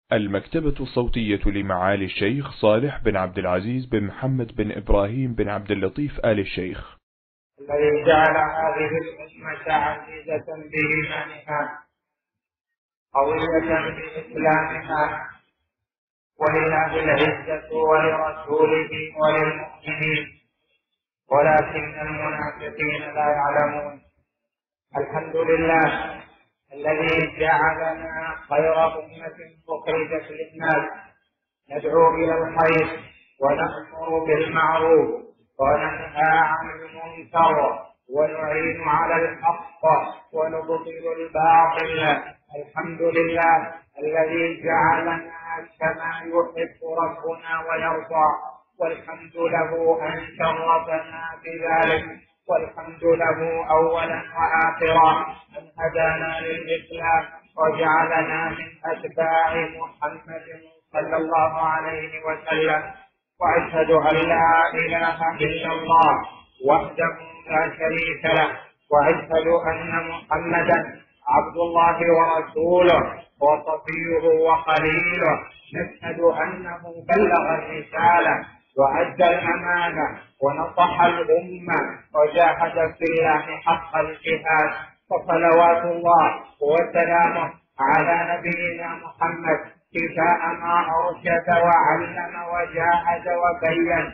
المكتبة الصوتية لمعالي الشيخ صالح بن عبد العزيز بن محمد بن إبراهيم بن عبد اللطيف آل الشيخ، الذي جعل هذه الأمة عزيزة بإيمانها قوية بإسلامها، ولله العزة ولرسوله وللمؤمنين ولكن المنافقين لا يعلمون. الحمد لله الذي جعلنا خير أمة أخرجت للناس، ندعو إلى الخير ونأمر بالمعروف وننهى عن المنكر ونعين على الحق ونبطل الباطل. الحمد لله الذي جعلنا كما يحب ربنا ويرضى، والحمد له أن شرفنا بذلك، والحمد له أولا وآخرا أن هدانا للإسلام وجعلنا من أتباع محمد صلى الله عليه وسلم. وأشهد أن لا إله إلا الله وحده لا شريك له، وأشهد أن محمدا عبد الله ورسوله وصفيه وخليله. نشهد أنه بلغ الرسالة وأدى الأمانة ونصح الأمة وجاهد في الله حق الجهاد، فصلوات الله وسلامه على نبينا محمد كفاء ما أرشد وعلم وجاهد وبين،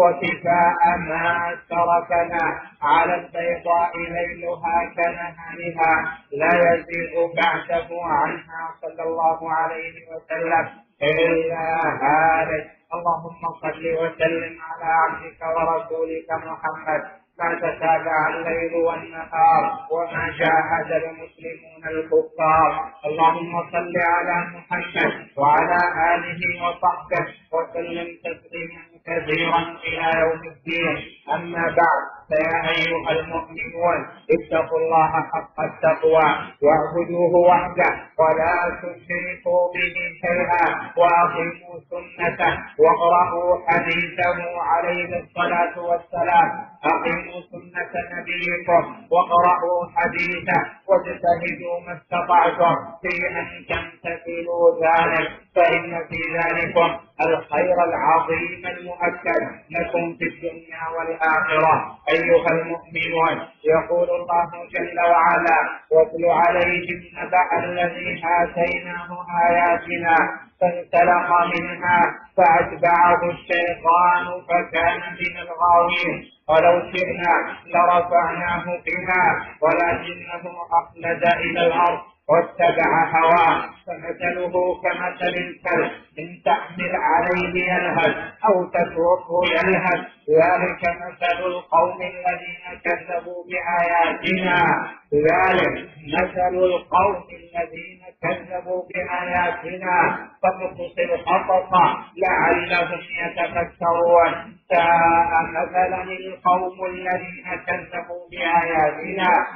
وكفاء ما تركنا على البيضاء ليلها كنهارها لا يزيغ بعده عنها صلى الله عليه وسلم إلا هالك. اللهم صل وسلم على عبدك ورسولك محمد ما تتابع الليل والنهار وما جاهد المسلمون الكفار. اللهم صل على محمد وعلى آله وصحبه وسلم تسليما كثيرا إلى يوم الدين. أما بعد، فيا أيها المؤمنون اتقوا الله حق التقوى واعبدوه وحده ولا تشركوا به شيئا، وأقيموا سنته واقرأوا حديثه عليه الصلاة والسلام. أقيموا سنة نبيكم واقرأوا حديثه واجتهدوا ما استطعتم في أن تمتثلوا ذلك، فإن في ذلكم الخير العظيم المؤكد لكم في الدنيا والآخرة. أيها المؤمنون، يقول الله جل وعلا: واتل عليهم نبأ الذي آتيناه آياتنا فانسلخ منها فأتبعه الشيطان فكان من الغاوين، ولو شئنا لرفعناه بها ولكنه أخلد إلى الأرض واتبع هواه، فمثله كمثل الكلب إن تحمل عليه يلهث أو تتركه يلهث، ذلك مثل القوم الذين كذبوا بآياتنا، ذلك مثل القوم الذين كذبوا بآياتنا فنقص القصص لعلهم يتفكرون. ساء مثلا القوم الذين كذبوا بآياتنا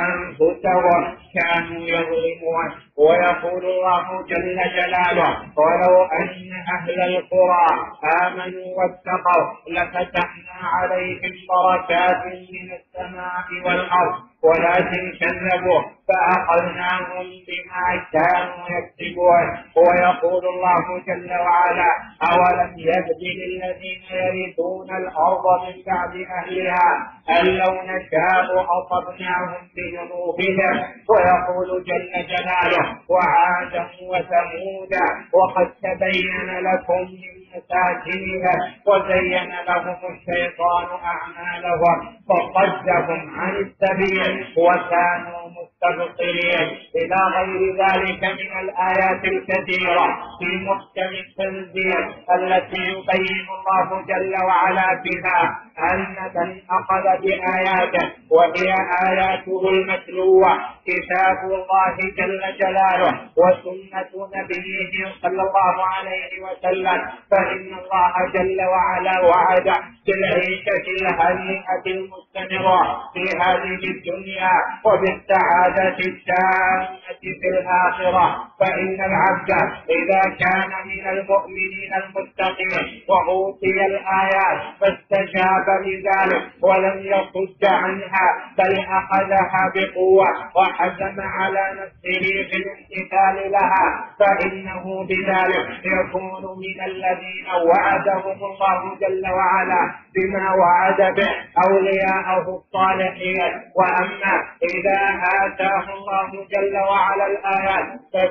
وأنفسهم كانوا يظلمون. ويقول الله جل جلاله: ولو أن أهل القرى آمنوا واتقوا لفتحنا عليهم بركات من السماء والأرض ولكن كذبوا فأخذناهم بما كانوا يكسبون. ويقول الله جل وعلا: أولم يهد للذين يرثون الأرض من بعد أهلها أن لو نشاء أصبناهم بذنوبهم. ويقول جل جلاله: وعادا وثمودا وقد تبين لكم من مساكنهم وزين لهم الشيطان أعمالهم فصدهم عن السبيل وكانوا مستبصرين، إلى غير ذلك من الآيات الكثيرة في محكم التنزيل التي يبين الله جل وعلا بها أن من أخذ بآياته وهي آياته المتلوة كتاب الله جل جلاله وسنة نبيه صلى الله عليه وسلم، فإن الله جل وعلا وعد بالعيشة الهنيئة المستمرة في هذه الدنيا وبالسعادة التامة في الآخرة. فإن العبد إذا كان من المؤمنين المتقين وأوتي الآيات فاستجاب لذلك ولم يصد عنها بل أخذها بقوة وحزم على نفسه في الامتثال لها، فإنه بذلك يكون من الذين وعدهم الله جل وعلا بما وعد به أولياءه الصالحين. وأما إذا آتاه الله جل وعلا الآيات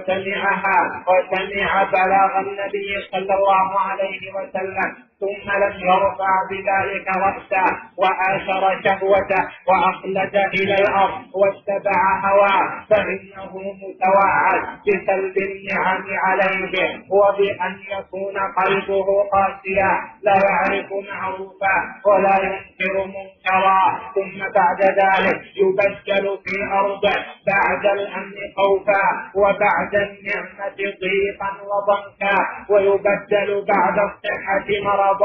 فسمعها وسمع بلاغ النبي صلى الله عليه وسلم ثم لم يرفع بذلك رأسه وآثر شهوته وأخلد إلى الأرض واتبع هواه فإنه متوعد بسلب النعم عليه وبأن يكون قلبه قاسيا لا يعرف معروفا ولا ينكر منكرا، ثم بعد ذلك يبدل في أرضه بعد الأمن خوفا وبعد النعمة ضيقا وضنكا، ويبدل بعد الصحة مرضا،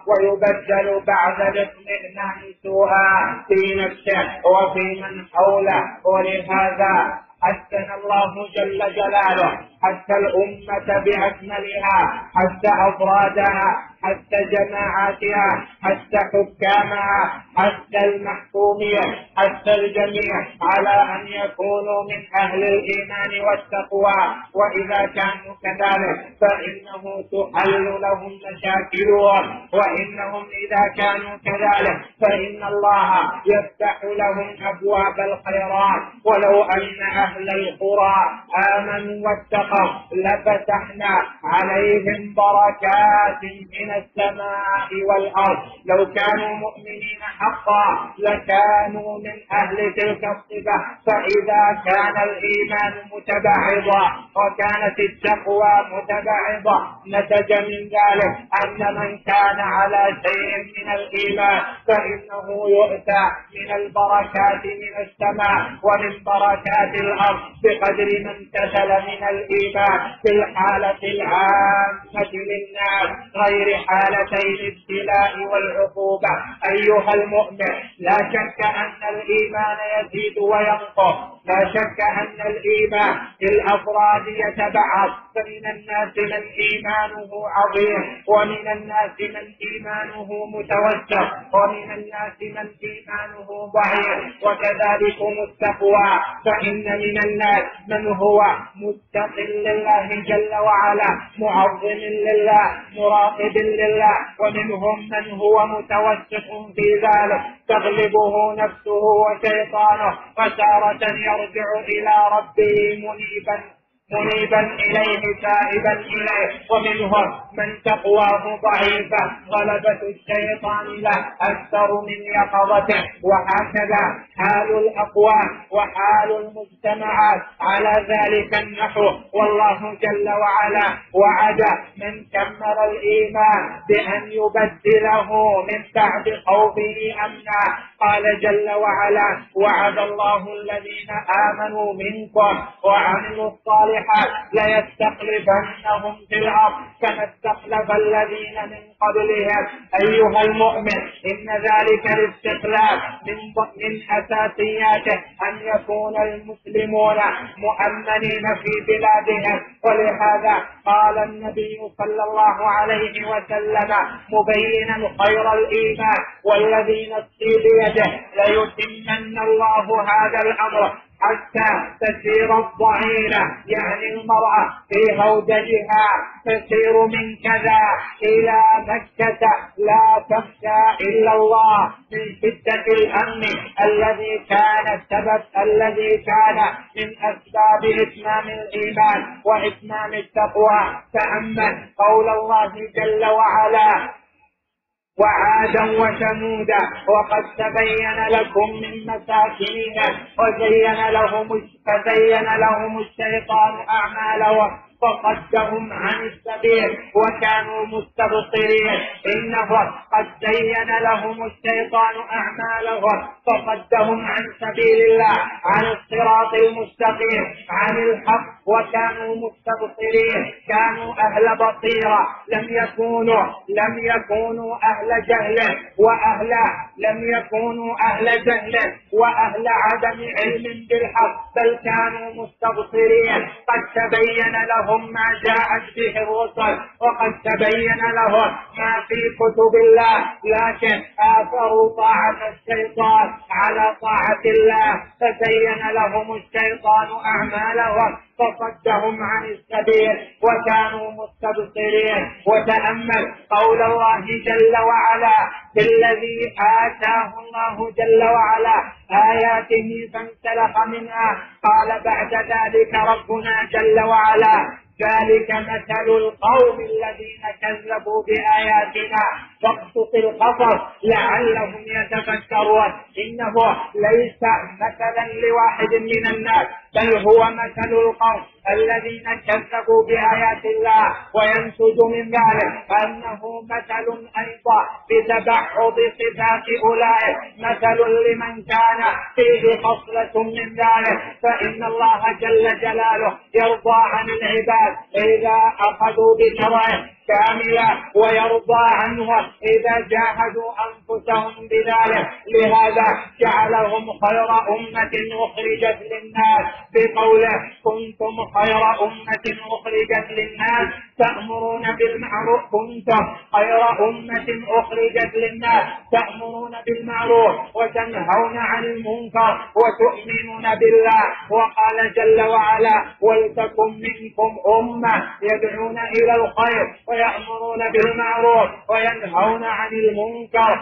ويبدل بعد الاطمئنان سوءا في نفسه وفي من حوله. ولهذا حسن الله جل جلاله حتى الأمة بأكملها، حتى أفرادها، حتى جماعاتها، حتى حكامها، حتى المحكومين، حتى الجميع على أن يكونوا من أهل الإيمان والتقوى. وإذا كانوا كذلك فإنه تحل لهم مشاكلهم، وإنهم إذا كانوا كذلك فإن الله يفتح لهم أبواب الخيرات. ولو أن أهل القرى آمنوا واتقوا لفتحنا عليهم بركات من السماء والأرض. لو كانوا مؤمنين حقا لكانوا من أهل تلك الصفة. فإذا كان الإيمان متبعضا وكانت التقوى متبعضة نتج من ذلك أن من كان على شيء من الإيمان فإنه يؤتى من البركات من السماء ومن بركات الأرض بقدر ما امتثل من الإيمان في الحالة العامة للناس غير حالتي الابتلاء والعقوبة. أيها المؤمن، لا شك أن الإيمان يزيد وينقص، لا شك أن الإيمان في الأفراد يتبعض، فمن الناس من إيمانه عظيم ومن الناس من إيمانه متوسط ومن الناس من إيمانه ضعيف. وكذلك التقوى، فإن من الناس من هو متقل لله جل وعلا معظم لله مراقب لله، ومنهم من هو متوسط في ذلك تغلبه نفسه وشيطانه وتارة يرجع إلى ربه منيبا إليه تائبا إليه، ومنهم من تقواه ضعيفة غلبة الشيطان له أكثر من يقظته. وهكذا حال الأقوام وحال المجتمعات على ذلك النحو. والله جل وعلا وعد من كمل الإيمان بأن يبدله من بعد خوفه أمنا. قال جل وعلا: وعد الله الذين آمنوا منكم وعملوا الصالحات ليستخلفنهم في الأرض كما استخلف الذين من قبلهم. أيها المؤمن، إن ذلك الاستخلاف من أساسياته أن يكون المسلمون مؤمنين في بلادهم. ولهذا قال النبي صلى الله عليه وسلم مبينا خير الإيمان: والذي نفسي بيده ليتمن الله هذا الأمر حتى تسير الضعينة، يعني المرأة في هودجها تسير من كذا إلى مكة لا تخشى إلا الله من شدة الأمن الذي كان من أسباب إتمام الإيمان وإتمام التقوى. تأمل قول الله جل وعلا: وعادا وثمودا وقد تبين لكم من مساكنهم فزين لهم الشيطان أعمالهم فصدهم عن السبيل وكانوا مستبصرين. إنه قد زين لهم الشيطان أعمالهم فصدهم عن سبيل الله، عن الصراط المستقيم، عن الحق، وكانوا مستبصرين. كانوا أهل بصيرة، لم يكونوا أهل جهل وأهل عدم علم بالحق، بل كانوا مستبصرين. قد تبين لهم ما جاءت به الرسل، وقد تبين لهم ما في كتب الله، لكن آثروا طاعة الشيطان على طاعة الله، فزين لهم الشيطان أعمالهم فصدهم عن السبيل وكانوا مستبصرين. وتأمل قول الله جل وعلا في الذي آتاه الله جل وعلا آياته فانسلخ منها، قال بعد ذلك ربنا جل وعلا: ذلك مثل القوم الذين كذبوا بآياتنا فاقصص القصص لعلهم يتفكرون. إنه ليس مثلا لواحد من الناس، بل هو مثل القوم الذين كذبوا بآيات الله، وينتج من ذلك أنه مثل أيضا بتبعض صفات أولئك، مثل لمن كان فيه خصلة من ذلك. فإن الله جل جلاله يرضى عن العباد إذا أخذوا بشرعه كاملة، ويرضى عنهم إذا جاهدوا أنفسهم بذلك. لهذا جعلهم خير أمة أخرجت للناس بقوله: كنتم خير أمة أخرجت للناس تأمرون بالمعروف. كنتم خير أمة أخرجت للناس تأمرون بالمعروف وتنهون عن المنكر وتؤمنون بالله. وقال جل وعلا: ولتكن منكم أمة يدعون إلى الخير ويأمرون بالمعروف وينهون عن المنكر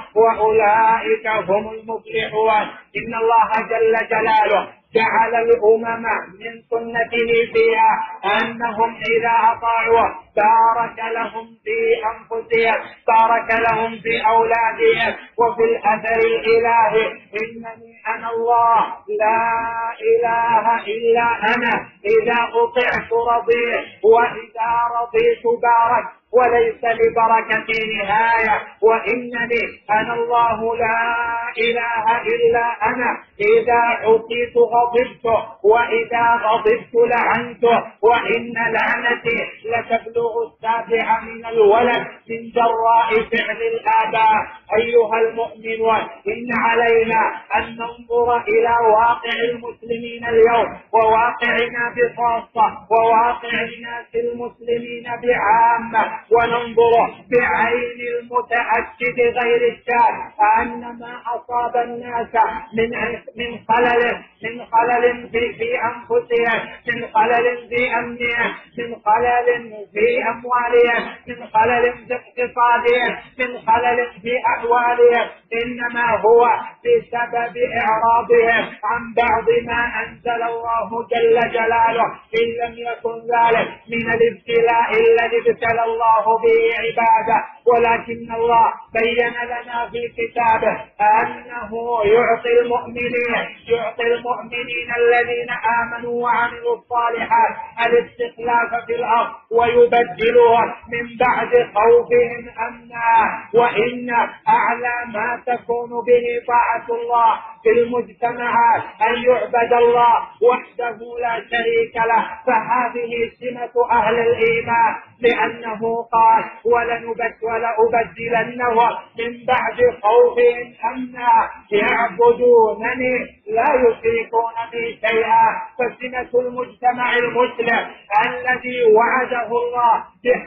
وأولئك هم المفلحون. إن الله جل جلاله جعل الأمم من سنته فيها أنهم إذا أطاعوا بارك لهم في أنفسهم، بارك لهم في أولادهم وفي الأثر الإلهي: إنني أنا الله لا إله إلا أنا، إذا أطعت رضيت وإذا رضيت بارك وليس لبركتي نهاية. وإنني أنا الله لا إله إلا أنا، إذا عصيت غضبت وإذا غضبت لعنت، وإن لعنتي لتبلغ السابع من الولد من جراء فعل الآباء. أيها المؤمنون، إن علينا أن ننظر إلى واقع المسلمين اليوم، وواقعنا بخاصة، وواقع الناس المسلمين بعامة، وننظر بعين المتأكد غير الشاك أن ما أصاب الناس من خلل في أنفسهم، من خلل في أمنهم، من خلل في أموالهم، من خلل في اقتصادهم، من خلل في أحوالهم، إنما هو بسبب إعراضهم عن بعض ما أنزل الله جل جلاله. إن لم يكن ذلك من الابتلاء الذي ابتلى الله به عباده، ولكن الله بين لنا في كتابه أنه يعطي المؤمنين الذين آمنوا وعملوا الصالحات الاستخلاف في الأرض، ويبدلهم من بعد خوفهم أمنا. وإن أعلى ما تكون به طاعة الله في المجتمعات أن يعبد الله وحده لا شريك له، فهذه سمة أهل الإيمان، لأنه قال: ولأبدلنهم من بعد خوفهم أمنا يعبدونني لا يشركون بي شيئا. فسمة المجتمع المسلم الذي وعده الله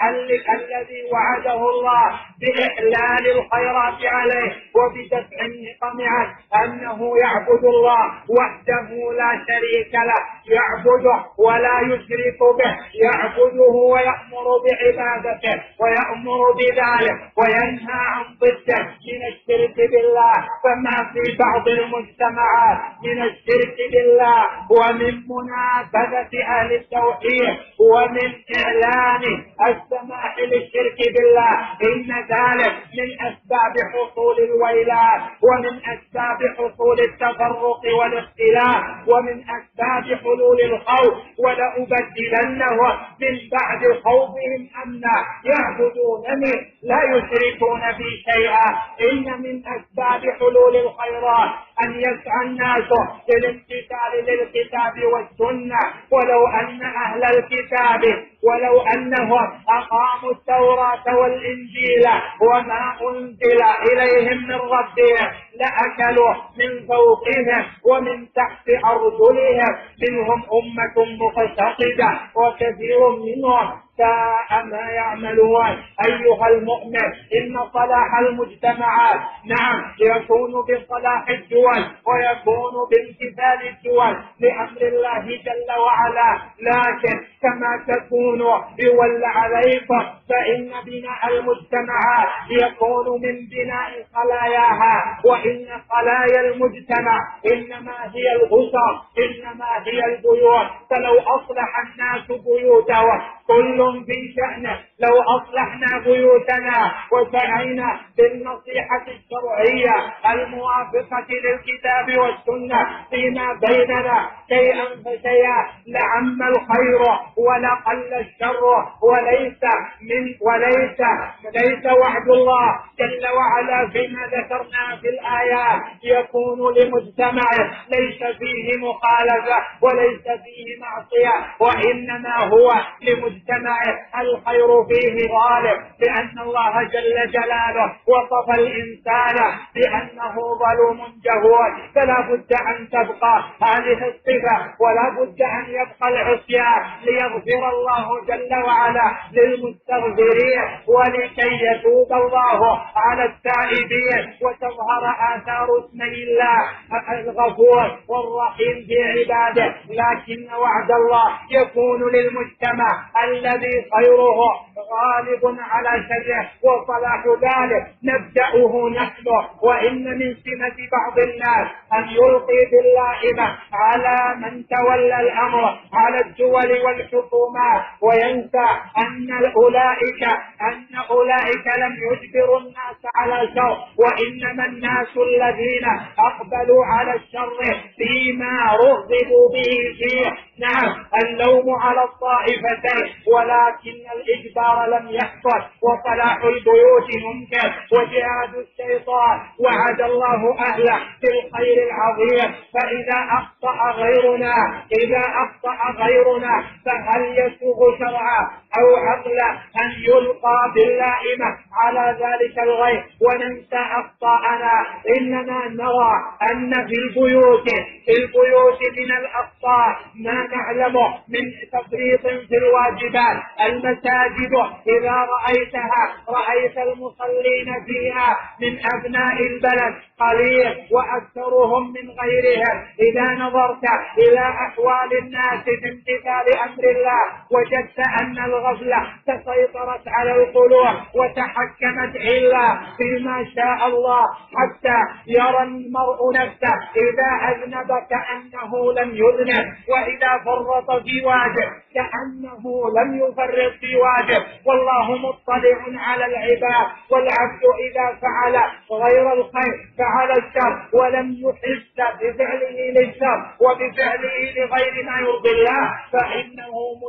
بإحلال الخيرات عليه وبدفع النقم عنه أنه يعبد الله وحده لا شريك له، يعبده ولا يشرك به، يعبده ويأمر بعبادته ويأمر بذلك وينهى عن ضده من الشرك بالله. فما في بعض المجتمعات من الشرك بالله ومن منابذة أهل التوحيد ومن إعلان السماح وسائل الشرك بالله، إن ذلك من أسباب حصول الويلات، ومن أسباب حصول التفرق والاختلاف، ومن أسباب حلول الخوف. ولأبدلنهم من بعد خوفهم أمنا يعبدونني لا يشركون بي شيئا. إن من أسباب حلول الخيرات أن يسعى الناس للامتثال للكتاب والسنة، ولو أن أهل الكتاب ولو أنهم أقاموا التوراة والإنجيل وما أنزل إليهم من ربهم لأكلوا من فوقهم ومن تحت أرجلهم، منهم أمة مقتصدة وكثير منهم ساء ما يعملون. أيها المؤمن، إن صلاح المجتمعات نعم يكون بصلاح الدول ويكون بامتثال الدول لأمر الله جل وعلا، لكن كما تكون يولى عليكم فإن بناء المجتمعات يكون من بناء خلاياها، وإن خلايا المجتمع إنما هي الأسر، إنما هي البيوت. فلو أصلح الناس بيوتهم كل في شأنه، لو أصلحنا بيوتنا وسعينا بالنصيحة الشرعية الموافقة للكتاب والسنة فيما بيننا شيئا فشيئا لعم الخير ولقل الشر. وليس وعد الله جل وعلا فيما ذكرنا في الآيات يكون لمجتمع ليس فيه مخالفة وليس فيه معصية، وإنما هو لمجتمع الخير فيه غالب، لأن الله جل جلاله وصف الإنسان بأنه ظلوم جهول، فلا بد أن تبقى هذه الصفة ولا بد أن يبقى العصيان ليغفر الله جل وعلا للمستغفرين ولكي يتوب الله على التائبين وتظهر آثار اسمي الله الغفور والرحيم في عباده. لكن وعد الله يكون للمجتمع الذي خيره غالب على شره وصلاح ذلك نبدأه نحن. وإن من سمة بعض الناس أن يلقي باللائمة على من تولى الأمر على الدول والحكومات وينسى أن أولئك لم يجبروا الناس على شر، وإنما الناس الذين أقبلوا على الشر فيما رغبوا به فيه. نعم اللوم على الطائفتين، ولكن الإجبار لم يحصل، وصلاح البيوت ممكن، وجهاد الشيطان وعد الله أهله بالخير العظيم. فإذا أخطأ غيرنا فهل يسوغ شرعا أو عقلا أن يلقى باللائمة على ذلك الغير وننسى أخطاءنا؟ إننا نرى أن في البيوت من الأخطاء ما نعلمه من تفريط في الواجبات. المساجد إذا رأيت المصلين فيها من أبناء البلد قليل وأكثرهم من غيرهم. إذا نظرت إلى أحوال الناس في امتثال أمر الله وجدت أن الغفلة تسيطرت على القلوب وتحكمت إلا فيما شاء الله، حتى يرى المرء نفسه إذا أذنب كأنه لم يذنب، وإذا فرط في واجب كأنه لم يفرط في واجب. والله مطلع على العباد، والعبد إذا فعل غير الخير فعل الشر ولم يحس بفعله للشر وبفعله لغير ما يرضي الله فإنه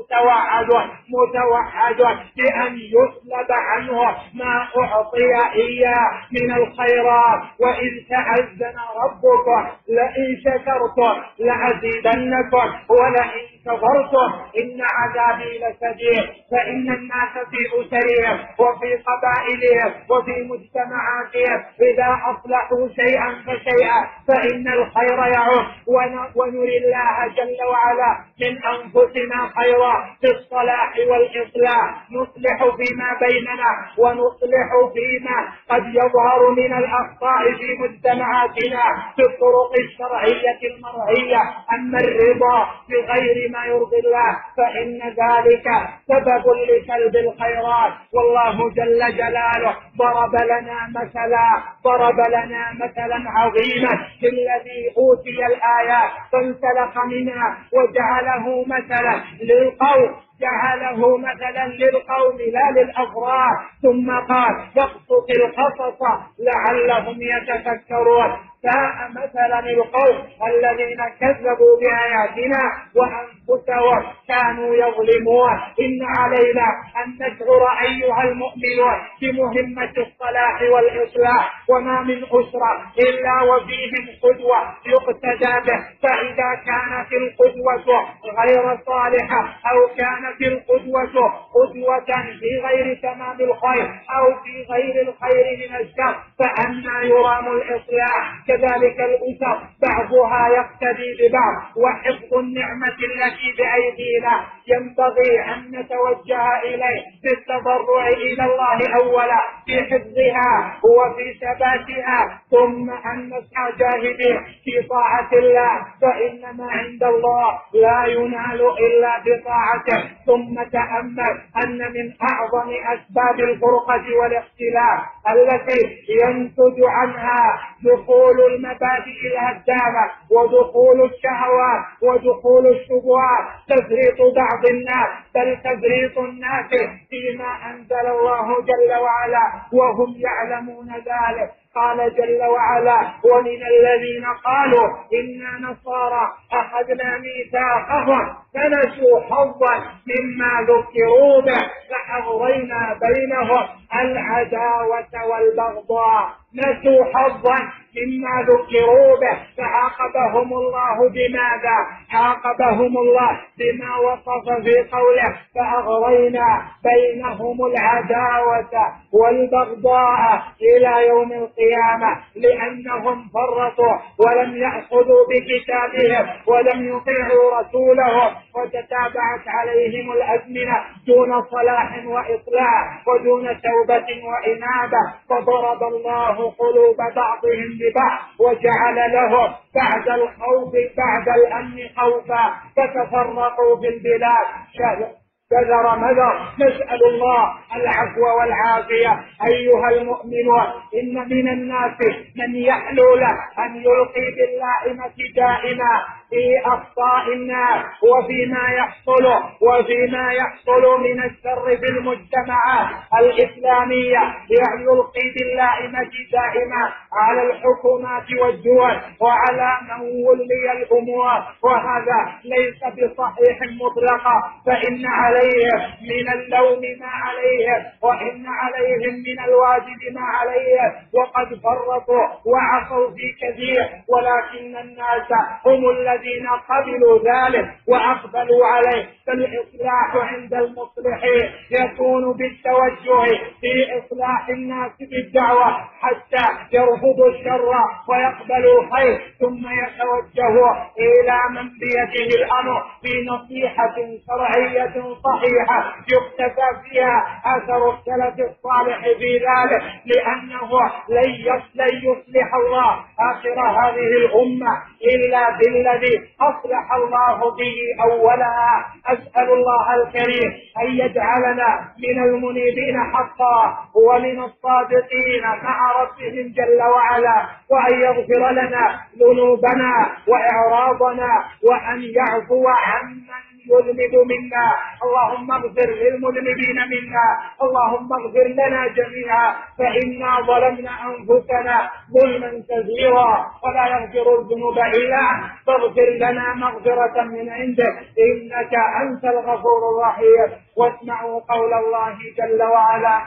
متوعد بأن يسلب عنه ما أعطي إياه من الخيرات. وإن تأذن ربكم لئن شكرتم لأزيدنكم ولئن كفرتم إن عذابي لشديد. فإن الناس في أسرهم وفي قبائلهم وفي مجتمعاتهم إذا أصلحوا شيئا فشيئا فإن الخير يعم، ونري الله جل وعلا من أنفسنا خيرا في الصلاح والإصلاح. نصلح فيما بيننا ونصلح فيما قد يظهر من الأخطاء في مجتمعاتنا بالطرق الشرعية المرعية. أما الرضا بغير ما يرضي الله فإن ذلك سبب لسلب الخيرات. والله جل جلاله ضرب لنا مثلا عظيما الذي أوتي الآيات فانسلخ منها وجعله مثلا للقوم جعله مثلا للقوم لا للأفراد، ثم قال فاقصص القصص لعلهم يتفكرون. ساء مثلا القوم الذين كذبوا بآياتنا وأنفسهم كانوا يظلمون. إن علينا أن نشعر أيها المؤمنون بمهمة الصلاح والإصلاح، وما من أسرة إلا وفيهم قدوة يقتدى به، فإذا كانت القدوة غير صالحة أو كانت القدوة قدوة في غير تمام الخير أو في غير الخير من الشر فأنى يرام الإصلاح؟ كذلك الأسر بعضها يقتدي ببعض، وحفظ النعمة التي بأيدينا ينبغي أن نتوجه إليه بالتضرع إلى الله أولا في حفظها وفي ثباتها، ثم أن نسعى جاهدين في طاعة الله، فإن ما عند الله لا ينال إلا بطاعته. ثم تأمل أن من أعظم أسباب الفرقة والاختلاف التي ينتج عنها دخول المبادئ الهدامة ودخول الشهوات ودخول الشبهات تفريط بعض الناس، بل تفريط الناس فيما أنزل الله جل وعلا وهم يعلمون ذلك. قال جل وعلا ومن الذين قالوا إنا نصارى أخذنا ميثاقهم فنسوا حظا مما ذكروا به فأغرينا بينهم العداوة والبغضاء. نسوا حظا مما ذكروا به فعاقبهم الله بماذا؟ عاقبهم الله بما وصف في قوله فأغرينا بينهم العداوة والبغضاء إلى يوم القيامة، لأنهم فرطوا ولم يأخذوا بكتابهم ولم يطيعوا رسولهم، وتتابعت عليهم الأزمنة دون صلاح وإصلاح ودون توبة وإنابة، فضرب الله قلوب بعضهم ببعض وجعل لهم بعد الخوف بعد الأمن خوفا فتفرقوا في البلاد كذر مذر. نسأل الله العفو والعافية. أيها المؤمنون إن من الناس من يحلو له أن يلقي باللائمة دائما في أخطاء الناس وفيما يحصل من الشر في المجتمعات الإسلامية، يعني يلقي باللائمة دائما على الحكومات والدول وعلى من ولي الأمور، وهذا ليس بصحيح مطلقا، فإن عليهم من اللوم ما عليهم وإن عليهم من الواجب ما عليهم، وقد فرطوا وعصوا في كثير، ولكن الناس هم الذين قبلوا ذلك وأقبلوا عليه. فالإصلاح عند المصلحين يكون بالتوجه في إصلاح الناس بالدعوة حتى يرفضوا الشر ويقبلوا الخير، ثم يتوجهوا إلى من بيده الأمر في نصيحة شرعية صحيحة يقتفى فيها أثر السلف الصالح في ذلك، لأنه لن يصلح الله آخر هذه الأمة إلا بالذي أصلح الله به أولها. أسأل الله الكريم أن يجعلنا من المنيبين حقا ومن الصادقين مع ربهم جل وعلا، وأن يغفر لنا ذنوبنا وإعراضنا، وأن يعفو عمن يذنب منا. اللهم اغفر للمذنبين منا، اللهم اغفر لنا جميعا، فإنا ظلمنا أنفسنا ظلما كثيرا ولا يغفر الذنوب إلا أنت، فاغفر لنا مغفرة من عندك إنك أنت الغفور الرحيم. واسمعوا قول الله جل وعلا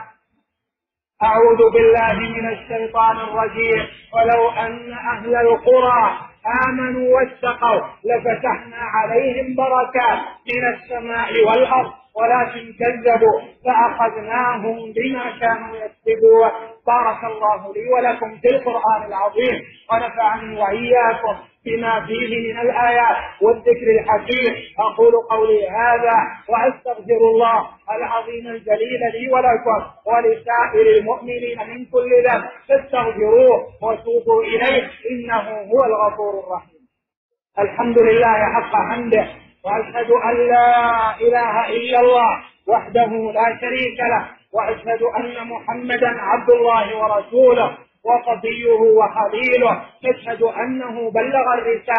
أعوذ بالله من الشيطان الرجيم ولو أن أهل القرى آمنوا واتقوا لفتحنا عليهم بركات من السماء والأرض ولكن كذبوا فأخذناهم بما كانوا يكسبون. بارك الله لي ولكم في القرآن العظيم، ونفعني وإياكم بما فيه من الآيات والذكر الحكيم. أقول قولي هذا وأستغفر الله العظيم الجليل لي ولكم ولسائر المؤمنين من كل ذنب، فاستغفروه وتوبوا إليه إنه هو الغفور الرحيم. الحمد لله حق حمده، وأشهد أن لا إله إلا الله وحده لا شريك له، وأشهد أن محمدا عبد الله ورسوله وصفيه وخليله. نشهد أنه بلغ الرسالة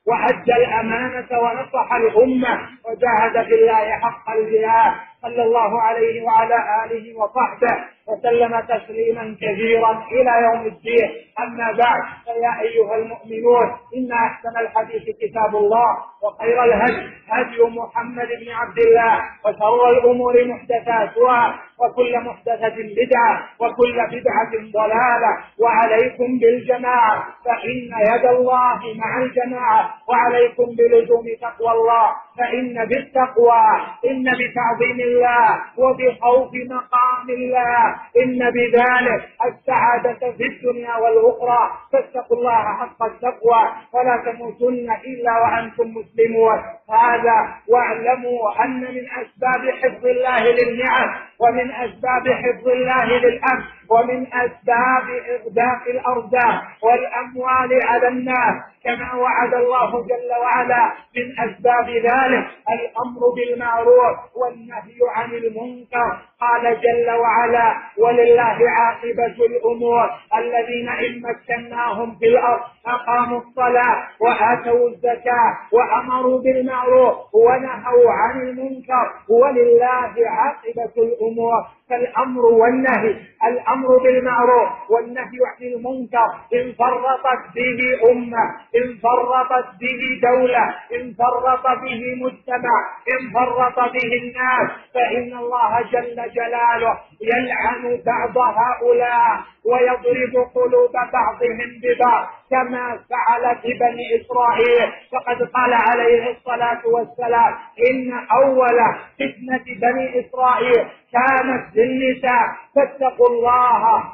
وأدى الأمانة ونصح الأمة وجاهد في الله حق الجهاد، صلى الله عليه وعلى آله وصحبه وسلم تسليما كثيرا إلى يوم الدين. أما بعد، فيا أيها المؤمنون، إن أحسن الحديث كتاب الله، وخير الهدي هدي محمد بن عبد الله، وشر الأمور محدثاتها، وكل محدثة بدعة، وكل بدعة ضلالة. وعليكم بالجماعة، فإن يد الله مع الجماعة، وعليكم بلزوم تقوى الله، فإن بالتقوى، إن بتعظيم الله وبخوف مقام الله، إن بذلك السعادة في الدنيا والأخرى. فاتقوا الله حق التقوى ولا تموتن إلا وأنتم مسلمون. هذا واعلموا أن من أسباب حفظ الله للنعم، ومن أسباب حفظ الله للأمن، ومن أسباب إغداق الأرزاق والأموال على الناس كما وعد الله جل وعلا، من أسباب ذلك الأمر بالمعروف والنهي عن المنكر. قال جل وعلا: ولله عاقبة الأمور الذين إن مكناهم في الأرض أقاموا الصلاة وآتوا الزكاة وأمروا بالمعروف ونهوا عن المنكر، ولله عاقبة الأمور. فالأمر والنهي، الأمر بالمعروف والنهي عن المنكر، إن فرطت به أمة، إن فرطت به دولة، إن فرط به مجتمع، إن فرط به الناس، فإن الله جل جلاله يلعن بعض هؤلاء ويضرب قلوب بعضهم ببعض كما فعل في بني إسرائيل. فقد قال عليه الصلاة والسلام: إن أول فتنة بني إسرائيل كانت بالنساء، فاتقوا الله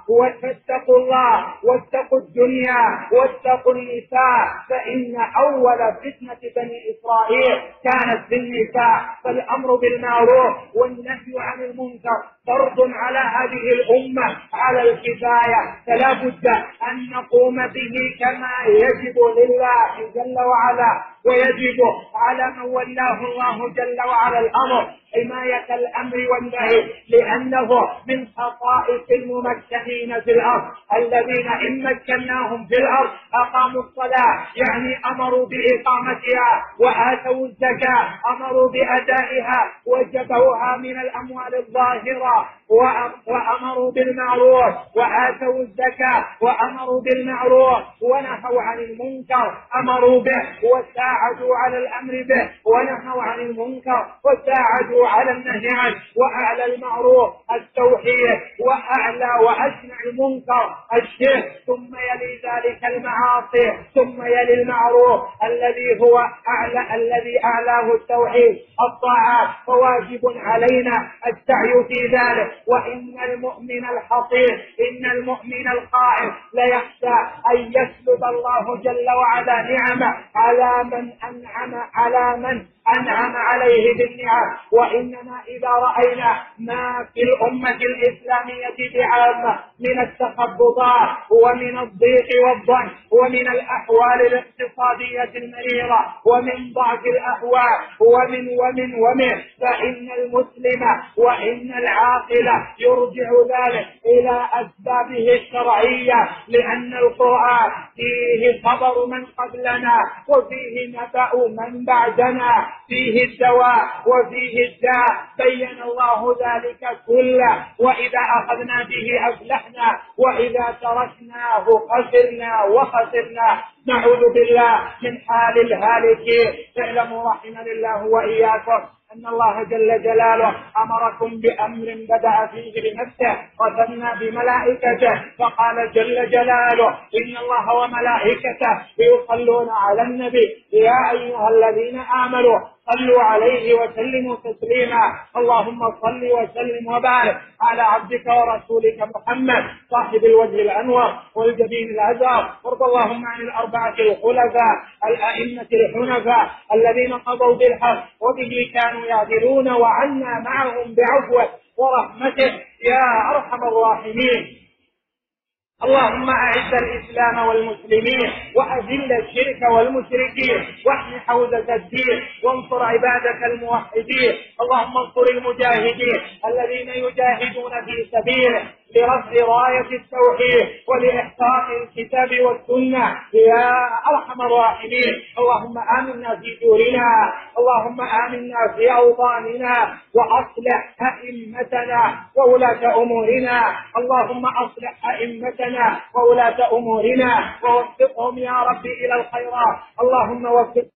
واتقوا الدنيا واتقوا النساء، فإن أول فتنة بني إسرائيل كانت بالنساء. فالأمر بالمعروف والنهي عن المنكر فرض على هذه الأمة على الكفاية، فلا بد أن نقوم به كما يجب لله جل وعلا، ويجب على من ولاه الله جل وعلا الأمر حماية الأمر والنهي، لأنه من خصائص الممكنين في الأرض الذين إن مكناهم في الأرض أقاموا الصلاة، يعني أمروا بإقامتها، وآتوا الزكاة، أمروا بأدائها وجبوها من الأموال الظاهرة، وأمروا بالمعروف وآتوا الزكاة وأمروا بالمعروف ونهوا عن المنكر، أمروا به وساعدوا على الأمر به، ونهوا عن المنكر وساعدوا على النهي عنه. وأعلى المعروف التوحيد، وأعلى وأشنع المنكر الشرك، ثم يلي ذلك المعاصي، ثم يلي المعروف الذي هو أعلى، الذي أعلاه التوحيد الطاعات. فواجب علينا السعي في ذلك. وإن المؤمن الحصير، إن المؤمن القائم ليخشى أن يسلب الله جل وعلا نعمه على من أنعم عليه بالنعم. وإنما إذا رأينا ما في الأمة الإسلامية بعامة من التخبطات ومن الضيق والضنك ومن الأحوال الاقتصادية المريرة ومن ضعف الأهواء ومن فإن المسلم وإن العاقل يرجع ذلك إلى أسبابه الشرعية، لأن القرآن فيه خبر من قبلنا وفيه نبأ من بعدنا، فيه الدواء وفيه الداء، بين الله ذلك كله. وإذا أخذنا به أفلحنا، وإذا تركناه خسرنا وخسرنا. نعوذ بالله من حال الهالكين. اعلموا رحمني الله وإياكم أن الله جل جلاله أمركم بأمر بدأ فيه بنفسه وثنى بملائكته، فقال جل جلاله: إن الله وملائكته يصلون على النبي يا أيها الذين آمنوا صلوا عليه وسلموا تسليما. اللهم صل وسلم وبارك على عبدك ورسولك محمد صاحب الوجه الأنور والجبين الأزهر. وارض اللهم عن الأربعة الخلفاء الأئمة الحنفاء الذين قضوا بالحق وبه كانوا يعدلون، وعنا معهم بعفوك ورحمتك يا أرحم الراحمين. اللهم أعز الإسلام والمسلمين، وأذل الشرك والمشركين، واحم حوزة الدين، وانصر عبادك الموحدين. اللهم انصر المجاهدين الذين يجاهدون في سبيلك لرفع راية التوحيد ولإحقاق الكتاب والسنة يا أرحم الراحمين. اللهم آمنا في دورنا، اللهم آمنا في أوطاننا، وأصلح أئمتنا وولاة أمورنا، اللهم أصلح أئمتنا وولاة أمورنا ووفقهم يا رب إلى الخيرات، اللهم وفق